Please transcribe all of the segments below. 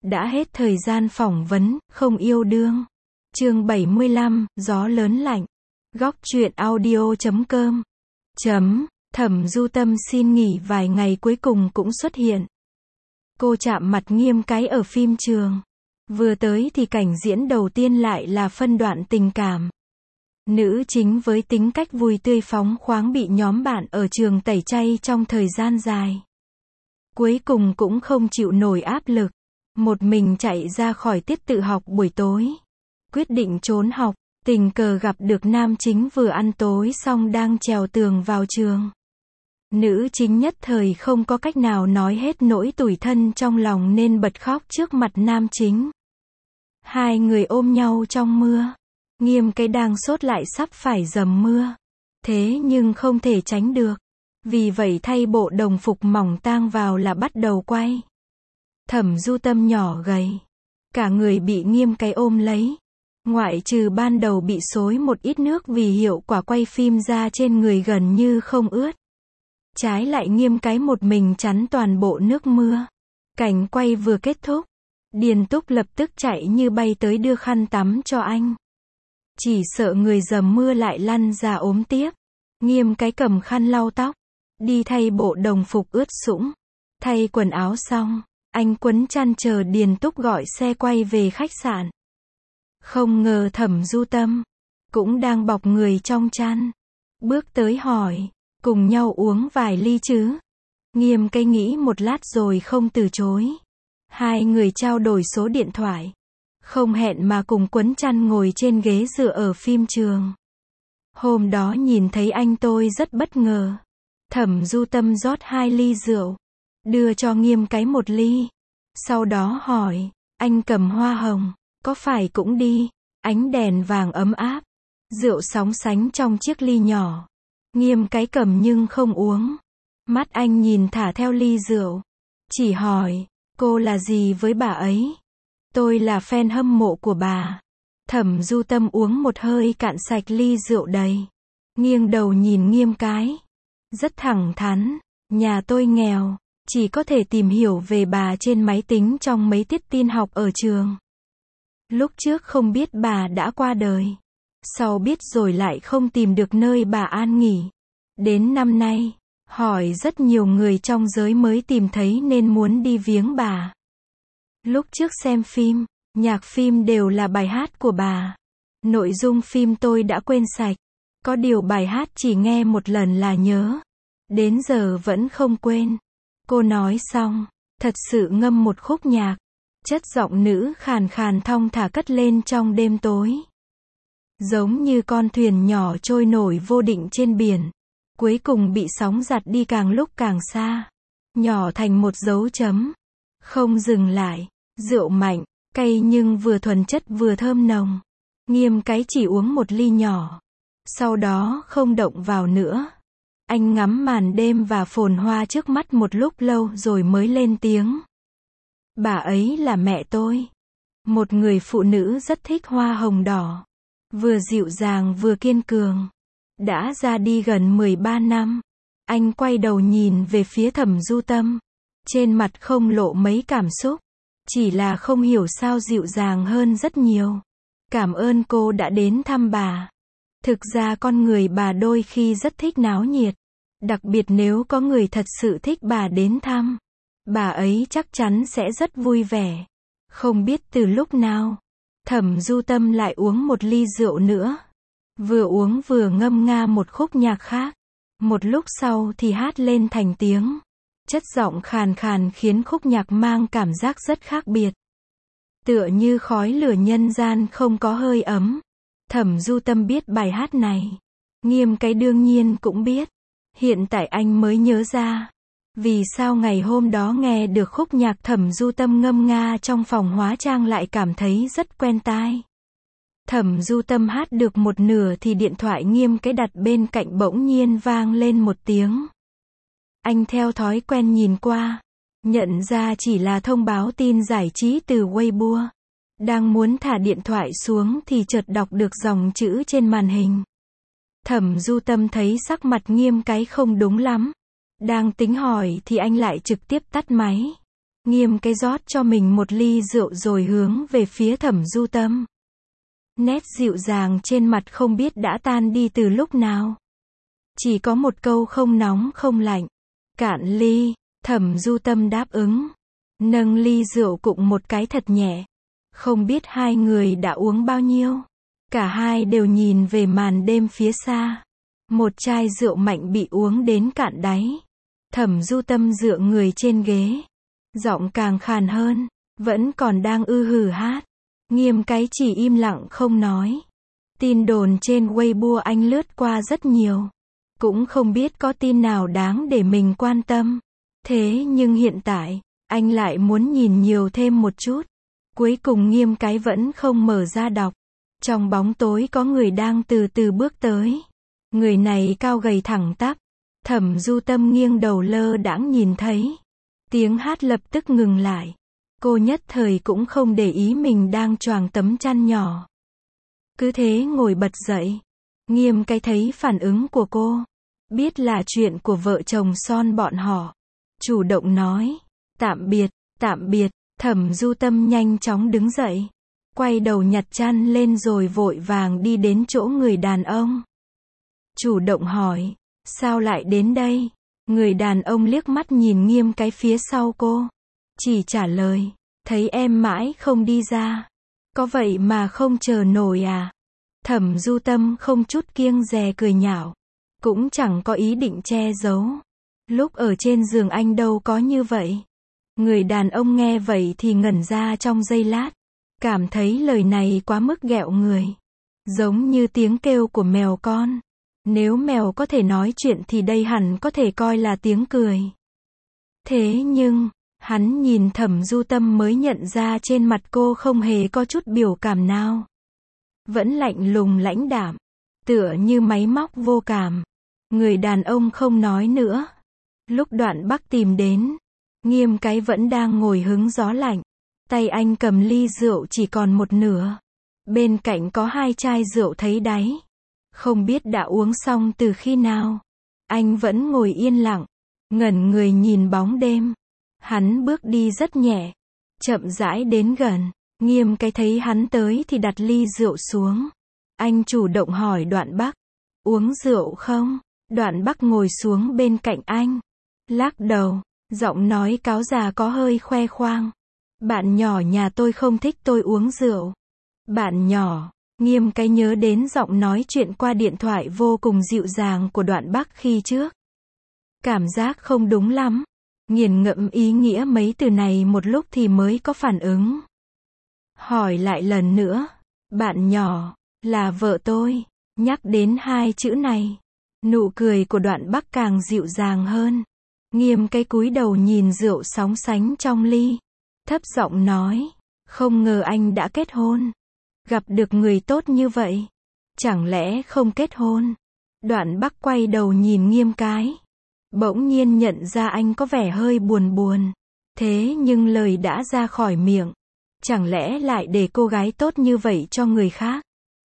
Đã hết thời gian phỏng vấn, không yêu đương. Chương 75, gió lớn lạnh. Góc truyện audio.com. Thẩm Du Tâm xin nghỉ vài ngày cuối cùng cũng xuất hiện. Cô chạm mặt Nghiêm Cái ở phim trường. Vừa tới thì cảnh diễn đầu tiên lại là phân đoạn tình cảm. Nữ chính với tính cách vui tươi phóng khoáng bị nhóm bạn ở trường tẩy chay trong thời gian dài. Cuối cùng cũng không chịu nổi áp lực. Một mình chạy ra khỏi tiết tự học buổi tối. Quyết định trốn học, tình cờ gặp được nam chính vừa ăn tối xong đang trèo tường vào trường. Nữ chính nhất thời không có cách nào nói hết nỗi tủi thân trong lòng nên bật khóc trước mặt nam chính. Hai người ôm nhau trong mưa. Nghiêm Cái đang sốt lại sắp phải dầm mưa. Thế nhưng không thể tránh được. Vì vậy thay bộ đồng phục mỏng tang vào là bắt đầu quay. Thẩm Du Tâm nhỏ gầy. Cả người bị Nghiêm Cái ôm lấy. Ngoại trừ ban đầu bị xối một ít nước vì hiệu quả quay phim ra trên người gần như không ướt. Trái lại Nghiêm Cái một mình chắn toàn bộ nước mưa. Cảnh quay vừa kết thúc. Điền Túc lập tức chạy như bay tới đưa khăn tắm cho anh. Chỉ sợ người dầm mưa lại lăn ra ốm tiếp. Nghiêm Cái cầm khăn lau tóc. Đi thay bộ đồng phục ướt sũng. Thay quần áo xong. Anh quấn chăn chờ Điền Túc gọi xe quay về khách sạn. Không ngờ Thẩm Du Tâm cũng đang bọc người trong chăn. Bước tới hỏi, cùng nhau uống vài ly chứ? Nghiêm Cái nghĩ một lát rồi không từ chối. Hai người trao đổi số điện thoại. Không hẹn mà cùng quấn chăn ngồi trên ghế dựa ở phim trường. Hôm đó nhìn thấy anh tôi rất bất ngờ. Thẩm Du Tâm rót 2 ly rượu. Đưa cho Nghiêm Cái 1 ly. Sau đó hỏi, anh cầm hoa hồng, có phải cũng đi? Ánh đèn vàng ấm áp. Rượu sóng sánh trong chiếc ly nhỏ. Nghiêm Cái cầm nhưng không uống. Mắt anh nhìn thả theo ly rượu. Chỉ hỏi, cô là gì với bà ấy? Tôi là fan hâm mộ của bà. Thẩm Du Tâm uống một hơi cạn sạch ly rượu đầy. Nghiêng đầu nhìn Nghiêm Cái. Rất thẳng thắn, nhà tôi nghèo. Chỉ có thể tìm hiểu về bà trên máy tính trong mấy tiết tin học ở trường. Lúc trước không biết bà đã qua đời. Sau biết rồi lại không tìm được nơi bà an nghỉ. Đến năm nay, hỏi rất nhiều người trong giới mới tìm thấy nên muốn đi viếng bà. Lúc trước xem phim, nhạc phim đều là bài hát của bà. Nội dung phim tôi đã quên sạch. Có điều bài hát chỉ nghe một lần là nhớ. Đến giờ vẫn không quên. Cô nói xong, thật sự ngâm một khúc nhạc. Chất giọng nữ khàn khàn thong thả cất lên trong đêm tối. Giống như con thuyền nhỏ trôi nổi vô định trên biển. Cuối cùng bị sóng giặt đi càng lúc càng xa. Nhỏ thành một dấu chấm. Không dừng lại. Rượu mạnh, cay nhưng vừa thuần chất vừa thơm nồng. Nghiêm Cái chỉ uống một ly nhỏ. Sau đó không động vào nữa. Anh ngắm màn đêm và phồn hoa trước mắt một lúc lâu rồi mới lên tiếng. Bà ấy là mẹ tôi. Một người phụ nữ rất thích hoa hồng đỏ. Vừa dịu dàng vừa kiên cường. Đã ra đi gần 13 năm. Anh quay đầu nhìn về phía Thẩm Du Tâm. Trên mặt không lộ mấy cảm xúc. Chỉ là không hiểu sao dịu dàng hơn rất nhiều. Cảm ơn cô đã đến thăm bà. Thực ra con người bà đôi khi rất thích náo nhiệt. Đặc biệt nếu có người thật sự thích bà đến thăm. Bà ấy chắc chắn sẽ rất vui vẻ. Không biết từ lúc nào. Thẩm Du Tâm lại uống một ly rượu nữa. Vừa uống vừa ngâm nga một khúc nhạc khác. Một lúc sau thì hát lên thành tiếng. Chất giọng khàn khàn khiến khúc nhạc mang cảm giác rất khác biệt. Tựa như khói lửa nhân gian không có hơi ấm. Thẩm Du Tâm biết bài hát này. Nghiêm Cái đương nhiên cũng biết. Hiện tại anh mới nhớ ra. Vì sao ngày hôm đó nghe được khúc nhạc Thẩm Du Tâm ngâm nga trong phòng hóa trang lại cảm thấy rất quen tai. Thẩm Du Tâm hát được một nửa thì điện thoại Nghiêm Cái đặt bên cạnh bỗng nhiên vang lên một tiếng. Anh theo thói quen nhìn qua. Nhận ra chỉ là thông báo tin giải trí từ Weibo. Đang muốn thả điện thoại xuống thì chợt đọc được dòng chữ trên màn hình. Thẩm Du Tâm thấy sắc mặt Nghiêm Cái không đúng lắm. Đang tính hỏi thì anh lại trực tiếp tắt máy. Nghiêm cái rót cho mình một ly rượu rồi hướng về phía Thẩm Du Tâm. Nét dịu dàng trên mặt không biết đã tan đi từ lúc nào. Chỉ có một câu không nóng không lạnh. Cạn ly, Thẩm Du Tâm đáp ứng. Nâng ly rượu cụng một cái thật nhẹ. Không biết hai người đã uống bao nhiêu. Cả hai đều nhìn về màn đêm phía xa. Một chai rượu mạnh bị uống đến cạn đáy. Thẩm Du Tâm dựa người trên ghế. Giọng càng khàn hơn. Vẫn còn đang hử hát. Nghiêm cái chỉ im lặng không nói. Tin đồn trên Weibo anh lướt qua rất nhiều. Cũng không biết có tin nào đáng để mình quan tâm. Thế nhưng hiện tại, anh lại muốn nhìn nhiều thêm một chút. Cuối cùng Nghiêm cái vẫn không mở ra đọc. Trong bóng tối có người đang từ từ bước tới. Người này cao gầy thẳng tắp. Thẩm Du Tâm nghiêng đầu lơ đãng nhìn thấy. Tiếng hát lập tức ngừng lại. Cô nhất thời cũng không để ý mình đang choàng tấm chăn nhỏ. Cứ thế ngồi bật dậy. Nghiêm cái thấy phản ứng của cô. Biết là chuyện của vợ chồng son bọn họ. Chủ động nói. Tạm biệt, tạm biệt. Thẩm Du Tâm nhanh chóng đứng dậy. Quay đầu nhặt chăn lên rồi vội vàng đi đến chỗ người đàn ông. Chủ động hỏi. Sao lại đến đây? Người đàn ông liếc mắt nhìn Nghiêm cái phía sau cô. Chỉ trả lời. Thấy em mãi không đi ra. Có vậy mà không chờ nổi à? Thẩm Du Tâm không chút kiêng dè cười nhạo. Cũng chẳng có ý định che giấu. Lúc ở trên giường anh đâu có như vậy. Người đàn ông nghe vậy thì ngẩn ra trong giây lát. Cảm thấy lời này quá mức ghẹo người. Giống như tiếng kêu của mèo con. Nếu mèo có thể nói chuyện thì đây hẳn có thể coi là tiếng cười. Thế nhưng, hắn nhìn Thẩm Du Tâm mới nhận ra trên mặt cô không hề có chút biểu cảm nào. Vẫn lạnh lùng lãnh đạm. Tựa như máy móc vô cảm. Người đàn ông không nói nữa. Lúc Đoạn Bắc tìm đến, Nghiêm cái vẫn đang ngồi hứng gió lạnh. Tay anh cầm ly rượu chỉ còn một nửa. Bên cạnh có hai chai rượu thấy đáy. Không biết đã uống xong từ khi nào. Anh vẫn ngồi yên lặng. Ngẩn người nhìn bóng đêm. Hắn bước đi rất nhẹ. Chậm rãi đến gần. Nghiêm cái thấy hắn tới thì đặt ly rượu xuống. Anh chủ động hỏi Đoạn Bắc. Uống rượu không? Đoạn Bắc ngồi xuống bên cạnh anh. Lắc đầu. Giọng nói cáo già có hơi khoe khoang. Bạn nhỏ nhà tôi không thích tôi uống rượu. Bạn nhỏ. Nghiêm cái nhớ đến giọng nói chuyện qua điện thoại vô cùng dịu dàng của Đoạn Bắc khi trước. Cảm giác không đúng lắm. Nghiền ngẫm ý nghĩa mấy từ này một lúc thì mới có phản ứng. Hỏi lại lần nữa. Bạn nhỏ, là vợ tôi. Nhắc đến hai chữ này. Nụ cười của Đoạn Bắc càng dịu dàng hơn. Nghiêm cái cúi đầu nhìn rượu sóng sánh trong ly. Thấp giọng nói. Không ngờ anh đã kết hôn. Gặp được người tốt như vậy. Chẳng lẽ không kết hôn? Đoạn Bắc quay đầu nhìn Nghiêm cái. Bỗng nhiên nhận ra anh có vẻ hơi buồn buồn. Thế nhưng lời đã ra khỏi miệng. Chẳng lẽ lại để cô gái tốt như vậy cho người khác?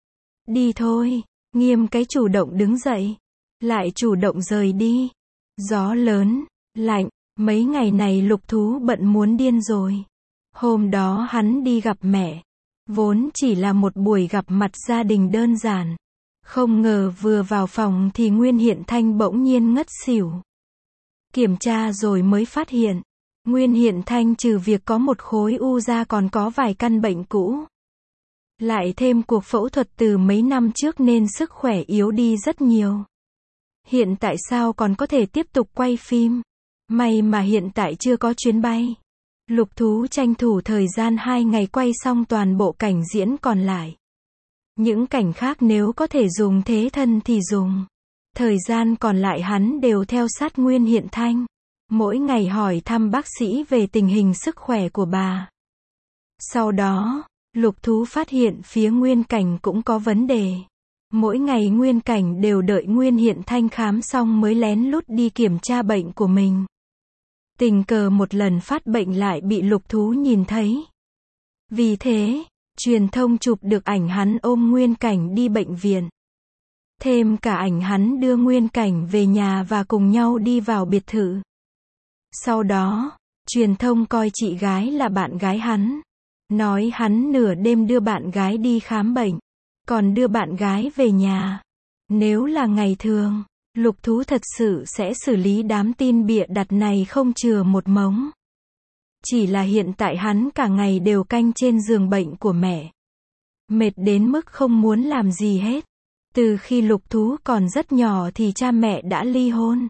Đi thôi. Nghiêm cái chủ động đứng dậy. Lại chủ động rời đi. Gió lớn, lạnh. Mấy ngày này Lục Thú bận muốn điên rồi. Hôm đó hắn đi gặp mẹ. Vốn chỉ là một buổi gặp mặt gia đình đơn giản. Không ngờ vừa vào phòng thì Nguyên Hiện Thanh bỗng nhiên ngất xỉu. Kiểm tra rồi mới phát hiện. Nguyên Hiện Thanh trừ việc có một khối u da còn có vài căn bệnh cũ. Lại thêm cuộc phẫu thuật từ mấy năm trước nên sức khỏe yếu đi rất nhiều. Hiện tại sao còn có thể tiếp tục quay phim? May mà hiện tại chưa có chuyến bay. Lục Thú tranh thủ thời gian 2 ngày quay xong toàn bộ cảnh diễn còn lại. Những cảnh khác nếu có thể dùng thế thân thì dùng. Thời gian còn lại hắn đều theo sát Nguyên Hiện Thanh. Mỗi ngày hỏi thăm bác sĩ về tình hình sức khỏe của bà. Sau đó, Lục Thú phát hiện phía Nguyên Cảnh cũng có vấn đề. Mỗi ngày Nguyên Cảnh đều đợi Nguyên Hiện Thanh khám xong mới lén lút đi kiểm tra bệnh của mình. Tình cờ một lần phát bệnh lại bị Lục Thú nhìn thấy. Vì thế, truyền thông chụp được ảnh hắn ôm Nguyên Cảnh đi bệnh viện. Thêm cả ảnh hắn đưa Nguyên Cảnh về nhà và cùng nhau đi vào biệt thự. Sau đó, Truyền thông coi chị gái là bạn gái hắn. Nói hắn nửa đêm đưa bạn gái đi khám bệnh, còn đưa bạn gái về nhà. Nếu là ngày thường, Lục Thú thật sự sẽ xử lý đám tin bịa đặt này không chừa một mống. Chỉ là hiện tại hắn cả ngày đều canh trên giường bệnh của mẹ. Mệt đến mức không muốn làm gì hết. Từ khi Lục Thú còn rất nhỏ thì cha mẹ đã ly hôn.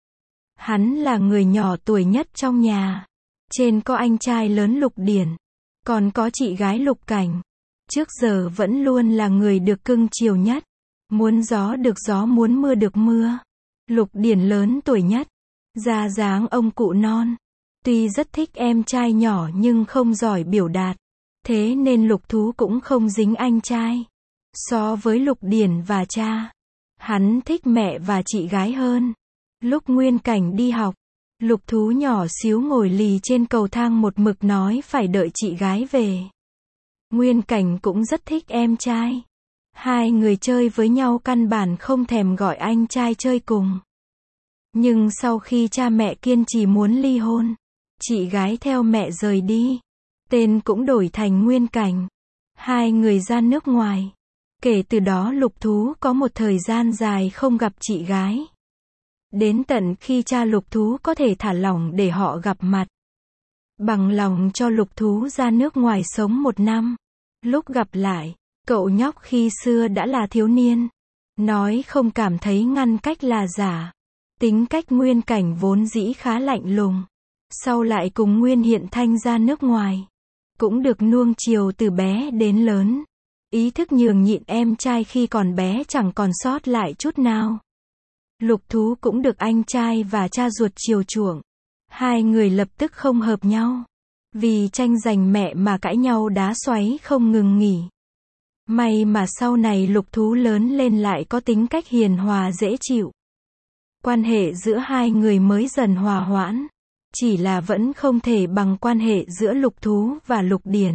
Hắn là người nhỏ tuổi nhất trong nhà. Trên có anh trai lớn Lục Điển, còn có chị gái Lục Cảnh. Trước giờ vẫn luôn là người được cưng chiều nhất. Muốn gió được gió, muốn mưa được mưa. Lục Điển lớn tuổi nhất, ra dáng ông cụ non. Tuy rất thích em trai nhỏ nhưng không giỏi biểu đạt. Thế nên Lục Thú cũng không dính anh trai. So với Lục Điển và cha, hắn thích mẹ và chị gái hơn. Lúc Nguyên Cảnh đi học, Lục Thú nhỏ xíu ngồi lì trên cầu thang một mực nói phải đợi chị gái về. Nguyên Cảnh cũng rất thích em trai. Hai người chơi với nhau căn bản không thèm gọi anh trai chơi cùng. Nhưng sau khi cha mẹ kiên trì muốn ly hôn, chị gái theo mẹ rời đi. Tên cũng đổi thành Nguyên Cảnh. Hai người ra nước ngoài. Kể từ đó Lục Thú có một thời gian dài không gặp chị gái. Đến tận khi cha Lục Thú có thể thả lỏng để họ gặp mặt. Bằng lòng cho Lục Thú ra nước ngoài sống 1 năm. Lúc gặp lại, cậu nhóc khi xưa đã là thiếu niên. Nói không cảm thấy ngăn cách là giả. Tính cách Nguyên Cảnh vốn dĩ khá lạnh lùng. Sau lại cùng Nguyên Hiện Thanh ra nước ngoài. Cũng được nuông chiều từ bé đến lớn. Ý thức nhường nhịn em trai khi còn bé chẳng còn sót lại chút nào. Lục Thú cũng được anh trai và cha ruột chiều chuộng. Hai người lập tức không hợp nhau. Vì tranh giành mẹ mà cãi nhau đá xoáy không ngừng nghỉ. May mà sau này Lục Thú lớn lên lại có tính cách hiền hòa dễ chịu. Quan hệ giữa hai người mới dần hòa hoãn. Chỉ là vẫn không thể bằng quan hệ giữa Lục Thú và Lục Điển.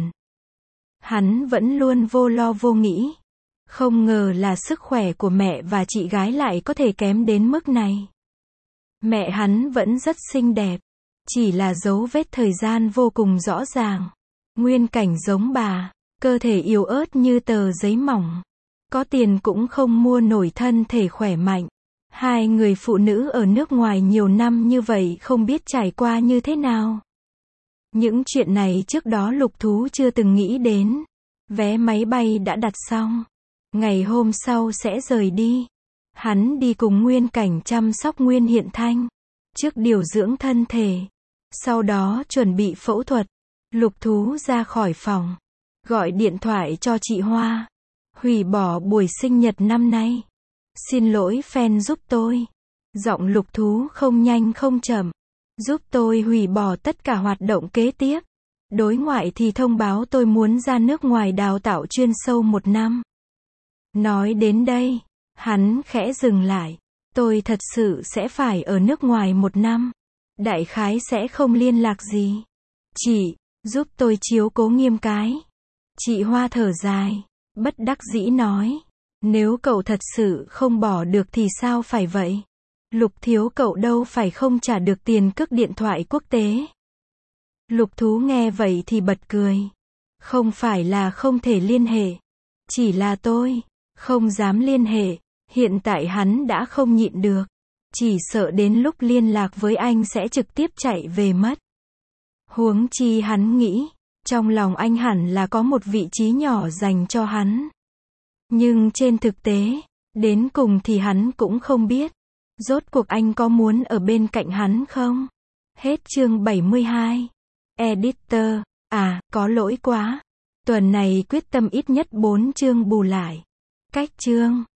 Hắn vẫn luôn vô lo vô nghĩ. Không ngờ là sức khỏe của mẹ và chị gái lại có thể kém đến mức này. Mẹ hắn vẫn rất xinh đẹp. Chỉ là dấu vết thời gian vô cùng rõ ràng. Nguyên Cảnh giống bà, cơ thể yếu ớt như tờ giấy mỏng. Có tiền cũng không mua nổi thân thể khỏe mạnh. Hai người phụ nữ ở nước ngoài nhiều năm như vậy không biết trải qua như thế nào. Những chuyện này trước đó Lục Thú chưa từng nghĩ đến. Vé máy bay đã đặt xong. Ngày hôm sau sẽ rời đi. Hắn đi cùng Nguyên Cảnh chăm sóc Nguyên Hiện Thanh. Trước điều dưỡng thân thể. Sau đó chuẩn bị phẫu thuật. Lục Thú ra khỏi phòng. Gọi điện thoại cho chị Hoa. Hủy bỏ buổi sinh nhật năm nay. Xin lỗi fan giúp tôi. Giọng Lục Thú không nhanh không chậm. Giúp tôi hủy bỏ tất cả hoạt động kế tiếp. Đối ngoại thì thông báo tôi muốn ra nước ngoài đào tạo chuyên sâu 1 năm. Nói đến đây, hắn khẽ dừng lại. Tôi thật sự sẽ phải ở nước ngoài 1 năm. Đại khái sẽ không liên lạc gì. Chị, giúp tôi chiếu cố Nghiêm cái. Chị Hoa thở dài, bất đắc dĩ nói. Nếu cậu thật sự không bỏ được thì sao phải vậy? Lục thiếu cậu đâu phải không trả được tiền cước điện thoại quốc tế. Lục Thú nghe vậy thì bật cười. Không phải là không thể liên hệ. Chỉ là tôi không dám liên hệ. Hiện tại hắn đã không nhịn được. Chỉ sợ đến lúc liên lạc với anh sẽ trực tiếp chạy về mất. Huống chi hắn nghĩ, trong lòng anh hẳn là có một vị trí nhỏ dành cho hắn. Nhưng trên thực tế, đến cùng thì hắn cũng không biết. Rốt cuộc anh có muốn ở bên cạnh hắn không? Hết chương 72. Editor, có lỗi quá. Tuần này quyết tâm ít nhất 4 chương bù lại. Cách chương